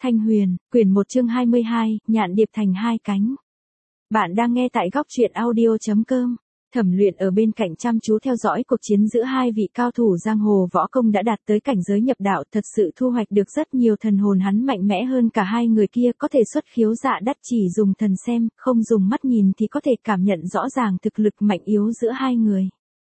Thanh Huyền, quyển 1 chương 22, Nhạn điệp thành hai cánh. Bạn đang nghe tại góc truyện audio.com. Thẩm Luyện ở bên cạnh chăm chú theo dõi cuộc chiến giữa hai vị cao thủ giang hồ võ công đã đạt tới cảnh giới nhập đạo, thật sự thu hoạch được rất nhiều thần hồn. Hắn mạnh mẽ hơn cả hai người kia, có thể xuất khiếu dạ đắt, chỉ dùng thần xem, không dùng mắt nhìn thì có thể cảm nhận rõ ràng thực lực mạnh yếu giữa hai người.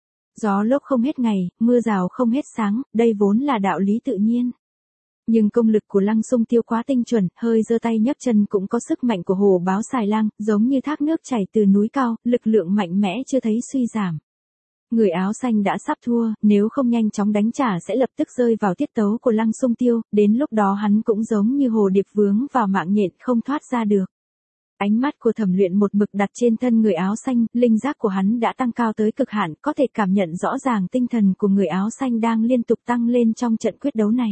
Gió lốc không hết ngày, mưa rào không hết sáng, đây vốn là đạo lý tự nhiên. Nhưng công lực của Lăng Xung Tiêu quá tinh chuẩn, hơi giơ tay nhấc chân cũng có sức mạnh của hổ báo xài lang, giống như thác nước chảy từ núi cao, lực lượng mạnh mẽ chưa thấy suy giảm. Người áo xanh đã sắp thua, nếu không nhanh chóng đánh trả sẽ lập tức rơi vào tiết tấu của Lăng Xung Tiêu, đến lúc đó hắn cũng giống như hồ điệp vướng vào mạng nhện không thoát ra được. Ánh mắt của Thẩm Luyện một mực đặt trên thân người áo xanh, linh giác của hắn đã tăng cao tới cực hạn, có thể cảm nhận rõ ràng tinh thần của người áo xanh đang liên tục tăng lên trong trận quyết đấu này.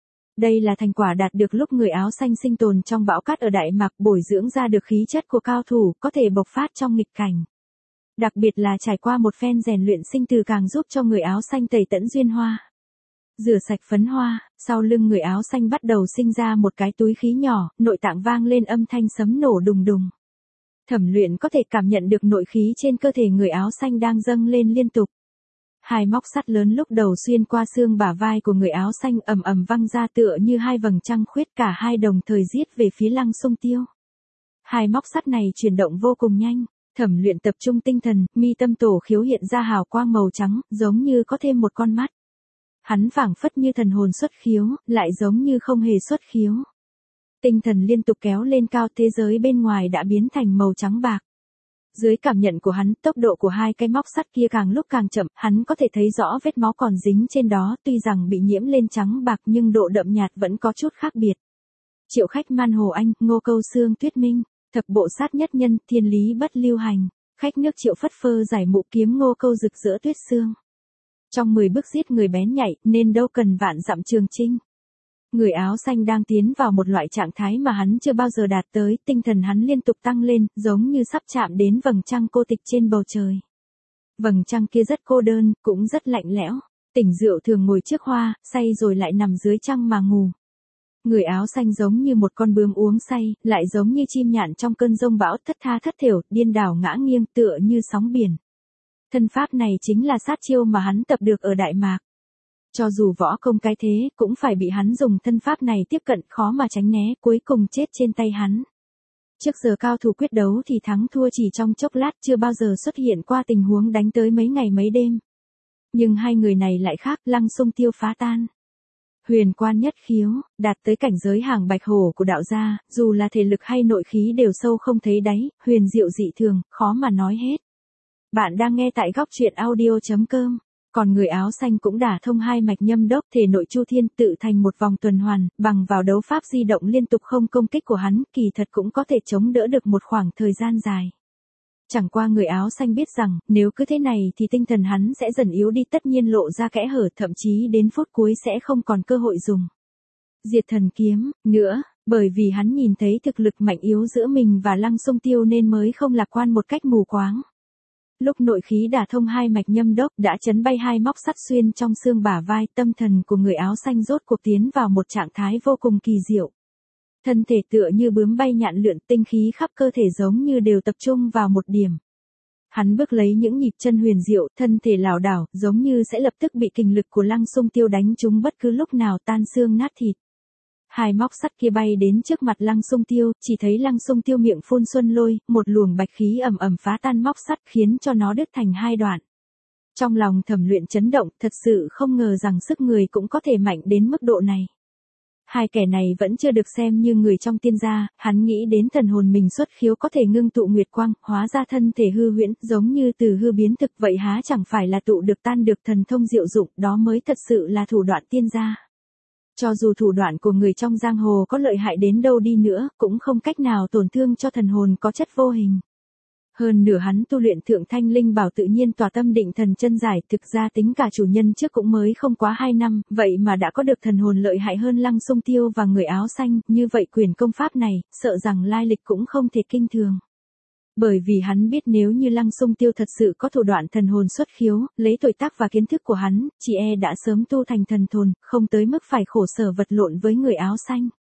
Đây là thành quả đạt được lúc người áo xanh sinh tồn trong bão cát ở Đại Mạc, bồi dưỡng ra được khí chất của cao thủ, có thể bộc phát trong nghịch cảnh. Đặc biệt là trải qua một phen rèn luyện sinh tử càng giúp cho người áo xanh tẩy tẫn duyên hoa. Rửa sạch phấn hoa, sau lưng người áo xanh bắt đầu sinh ra một cái túi khí nhỏ, nội tạng vang lên âm thanh sấm nổ đùng đùng. Thẩm Luyện có thể cảm nhận được nội khí trên cơ thể người áo xanh đang dâng lên liên tục. Hai móc sắt lớn lúc đầu xuyên qua xương bả vai của người áo xanh ầm ầm văng ra tựa như hai vầng trăng khuyết, cả hai đồng thời giết về phía Lăng Xung Tiêu. Hai móc sắt này chuyển động vô cùng nhanh, Thẩm Luyện tập trung tinh thần, mi tâm tổ khiếu hiện ra hào quang màu trắng, giống như có thêm một con mắt. Hắn phảng phất như thần hồn xuất khiếu, lại giống như không hề xuất khiếu. Tinh thần liên tục kéo lên cao, thế giới bên ngoài đã biến thành màu trắng bạc. Dưới cảm nhận của hắn, tốc độ của hai cái móc sắt kia càng lúc càng chậm, hắn có thể thấy rõ vết máu còn dính trên đó, tuy rằng bị nhiễm lên trắng bạc nhưng độ đậm nhạt vẫn có chút khác biệt. Triệu Khách Man Hồ Anh, Ngô Câu Xương Tuyết Minh, Thập Bộ Sát Nhất Nhân, Thiên Lý Bất Lưu Hành, Khách Nước Triệu Phất Phơ giải mụ kiếm Ngô Câu rực rỡ tuyết xương. Trong 10 bước giết người bén nhạy, nên đâu cần vạn dặm trường chinh. Người áo xanh đang tiến vào một loại trạng thái mà hắn chưa bao giờ đạt tới, tinh thần hắn liên tục tăng lên, giống như sắp chạm đến vầng trăng cô tịch trên bầu trời. Vầng trăng kia rất cô đơn, cũng rất lạnh lẽo. Tỉnh rượu thường ngồi trước hoa, say rồi lại nằm dưới trăng mà ngủ. Người áo xanh giống như một con bướm uống say, lại giống như chim nhạn trong cơn giông bão, thất tha thất thểu, điên đảo ngã nghiêng tựa như sóng biển. Thân pháp này chính là sát chiêu mà hắn tập được ở Đại Mạc. Cho dù võ công cái thế, cũng phải bị hắn dùng thân pháp này tiếp cận, khó mà tránh né, cuối cùng chết trên tay hắn. Trước giờ cao thủ quyết đấu thì thắng thua chỉ trong chốc lát, chưa bao giờ xuất hiện qua tình huống đánh tới mấy ngày mấy đêm. Nhưng hai người này lại khác, Lăng Xung Tiêu phá tan. Huyền quan nhất khiếu, đạt tới cảnh giới hàng bạch hổ của đạo gia, dù là thể lực hay nội khí đều sâu không thấy đáy, huyền diệu dị thường, khó mà nói hết. Bạn đang nghe tại góc truyện audio.com. Còn người áo xanh cũng đả thông hai mạch nhâm đốc, thể nội chu thiên, tự thành một vòng tuần hoàn, bằng vào đấu pháp di động liên tục không công kích của hắn, kỳ thật cũng có thể chống đỡ được một khoảng thời gian dài. Chẳng qua người áo xanh biết rằng, nếu cứ thế này thì tinh thần hắn sẽ dần yếu đi, tất nhiên lộ ra kẽ hở, thậm chí đến phút cuối sẽ không còn cơ hội dùng Diệt Thần Kiếm nữa, bởi vì hắn nhìn thấy thực lực mạnh yếu giữa mình và Lăng Xung Tiêu nên mới không lạc quan một cách mù quáng. Lúc nội khí đả thông hai mạch nhâm đốc đã chấn bay hai móc sắt xuyên trong xương bả vai, tâm thần của người áo xanh rốt cuộc tiến vào một trạng thái vô cùng kỳ diệu. Thân thể tựa như bướm bay nhạn lượn, tinh khí khắp cơ thể giống như đều tập trung vào một điểm. Hắn bước lấy những nhịp chân huyền diệu, thân thể lảo đảo, giống như sẽ lập tức bị kình lực của Lăng Xung Tiêu đánh trúng bất cứ lúc nào, tan xương nát thịt. Hai móc sắt kia bay đến trước mặt Lăng Xung Tiêu, chỉ thấy Lăng Xung Tiêu miệng phun xuân lôi, một luồng bạch khí ầm ầm phá tan móc sắt khiến cho nó đứt thành hai đoạn. Trong lòng Thẩm Luyện chấn động, thật sự không ngờ rằng sức người cũng có thể mạnh đến mức độ này. Hai kẻ này vẫn chưa được xem như người trong tiên gia, hắn nghĩ đến thần hồn mình xuất khiếu có thể ngưng tụ nguyệt quang, hóa ra thân thể hư huyễn, giống như từ hư biến thực, vậy há chẳng phải là tụ được tan được thần thông diệu dụng, đó mới thật sự là thủ đoạn tiên gia. Cho dù thủ đoạn của người trong giang hồ có lợi hại đến đâu đi nữa, cũng không cách nào tổn thương cho thần hồn có chất vô hình. Hơn nửa hắn tu luyện Thượng Thanh Linh Bảo tự nhiên tỏa tâm định thần chân giải, thực ra tính cả chủ nhân trước cũng mới không quá 2 năm, vậy mà đã có được thần hồn lợi hại hơn Lăng Xung Tiêu và người áo xanh, như vậy quyền công pháp này, sợ rằng lai lịch cũng không thể kinh thường. Bởi vì hắn biết nếu như Lăng Xung Tiêu thật sự có thủ đoạn thần hồn xuất khiếu, lấy tuổi tác và kiến thức của hắn, chỉ đã sớm tu thành thần hồn, không tới mức phải khổ sở vật lộn với người áo xanh.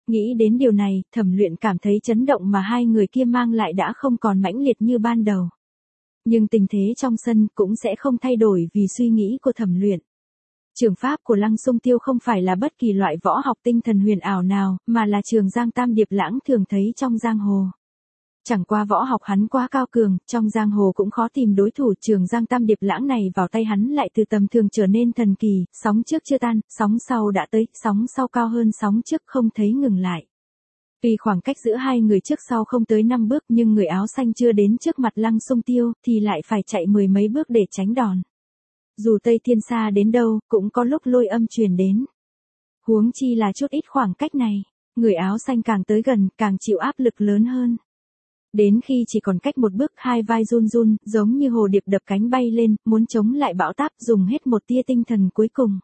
Nghĩ đến điều này, Thẩm Luyện cảm thấy chấn động mà hai người kia mang lại đã không còn mãnh liệt như ban đầu. Nhưng tình thế trong sân cũng sẽ không thay đổi vì suy nghĩ của Thẩm Luyện. Trường pháp của Lăng Xung Tiêu không phải là bất kỳ loại võ học tinh thần huyền ảo nào, mà là trường giang tam điệp lãng thường thấy trong giang hồ. Chẳng qua võ học hắn quá cao cường, trong giang hồ cũng khó tìm đối thủ, trường giang tam điệp lãng này vào tay hắn lại từ tầm thường trở nên thần kỳ, sóng trước chưa tan, sóng sau đã tới, sóng sau cao hơn sóng trước không thấy ngừng lại. Vì khoảng cách giữa hai người trước sau không tới 5 bước nhưng người áo xanh chưa đến trước mặt Lăng Xung Tiêu thì lại phải chạy 10 mấy bước để tránh đòn. Dù Tây Thiên xa đến đâu, cũng có lúc lôi âm truyền đến. Huống chi là chút ít khoảng cách này, người áo xanh càng tới gần, càng chịu áp lực lớn hơn. Đến khi chỉ còn cách một bước, hai vai run run, giống như hồ điệp đập cánh bay lên, muốn chống lại bão táp, dùng hết một tia tinh thần cuối cùng.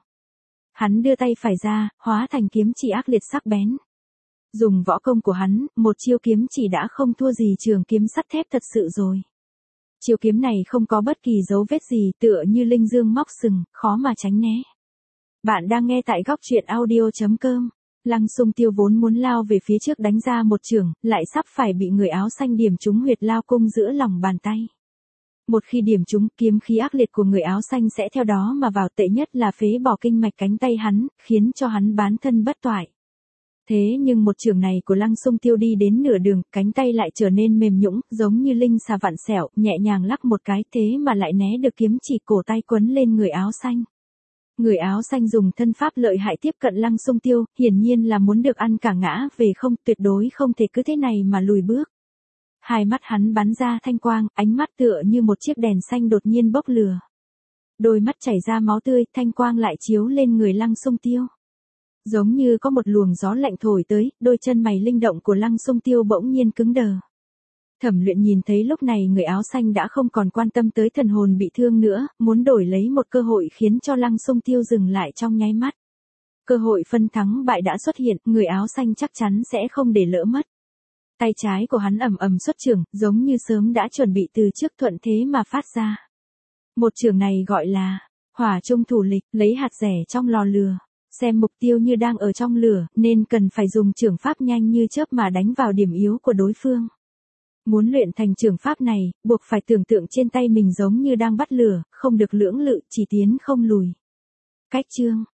Hắn đưa tay phải ra, hóa thành kiếm chỉ ác liệt sắc bén. Dùng võ công của hắn, một chiêu kiếm chỉ đã không thua gì trường kiếm sắt thép thật sự rồi. Chiêu kiếm này không có bất kỳ dấu vết gì, tựa như linh dương móc sừng, khó mà tránh né. Bạn đang nghe tại góc truyện audio.com. Lăng Xung Tiêu vốn muốn lao về phía trước đánh ra một chưởng, lại sắp phải bị người áo xanh điểm trúng huyệt lao cung giữa lòng bàn tay. Một khi điểm trúng, kiếm khí ác liệt của người áo xanh sẽ theo đó mà vào, tệ nhất là phế bỏ kinh mạch cánh tay hắn, khiến cho hắn bán thân bất toại. Thế nhưng một chưởng này của Lăng Xung Tiêu đi đến nửa đường, cánh tay lại trở nên mềm nhũn, giống như linh xà vặn xẻo, nhẹ nhàng lắc một cái, thế mà lại né được kiếm chỉ cổ tay quấn lên người áo xanh. Người áo xanh dùng thân pháp lợi hại tiếp cận Lăng Xung Tiêu, hiển nhiên là muốn được ăn cả ngã về không, tuyệt đối không thể cứ thế này mà lùi bước. Hai mắt hắn bắn ra thanh quang, ánh mắt tựa như một chiếc đèn xanh đột nhiên bốc lửa. Đôi mắt chảy ra máu tươi, thanh quang lại chiếu lên người Lăng Xung Tiêu. Giống như có một luồng gió lạnh thổi tới, đôi chân mày linh động của Lăng Xung Tiêu bỗng nhiên cứng đờ. Thẩm Luyện nhìn thấy lúc này người áo xanh đã không còn quan tâm tới thần hồn bị thương nữa, muốn đổi lấy một cơ hội khiến cho Lăng Xung Tiêu dừng lại trong nháy mắt. Cơ hội phân thắng bại đã xuất hiện, người áo xanh chắc chắn sẽ không để lỡ mất. Tay trái của hắn ầm ầm xuất chưởng, giống như sớm đã chuẩn bị từ trước, thuận thế mà phát ra. Một chưởng này gọi là hỏa trung thủ lịch, lấy hạt rẻ trong lò lửa. Xem mục tiêu như đang ở trong lửa, nên cần phải dùng chưởng pháp nhanh như chớp mà đánh vào điểm yếu của đối phương. Muốn luyện thành chưởng pháp này, buộc phải tưởng tượng trên tay mình giống như đang bắt lửa, không được lưỡng lự, chỉ tiến không lùi. Cách chương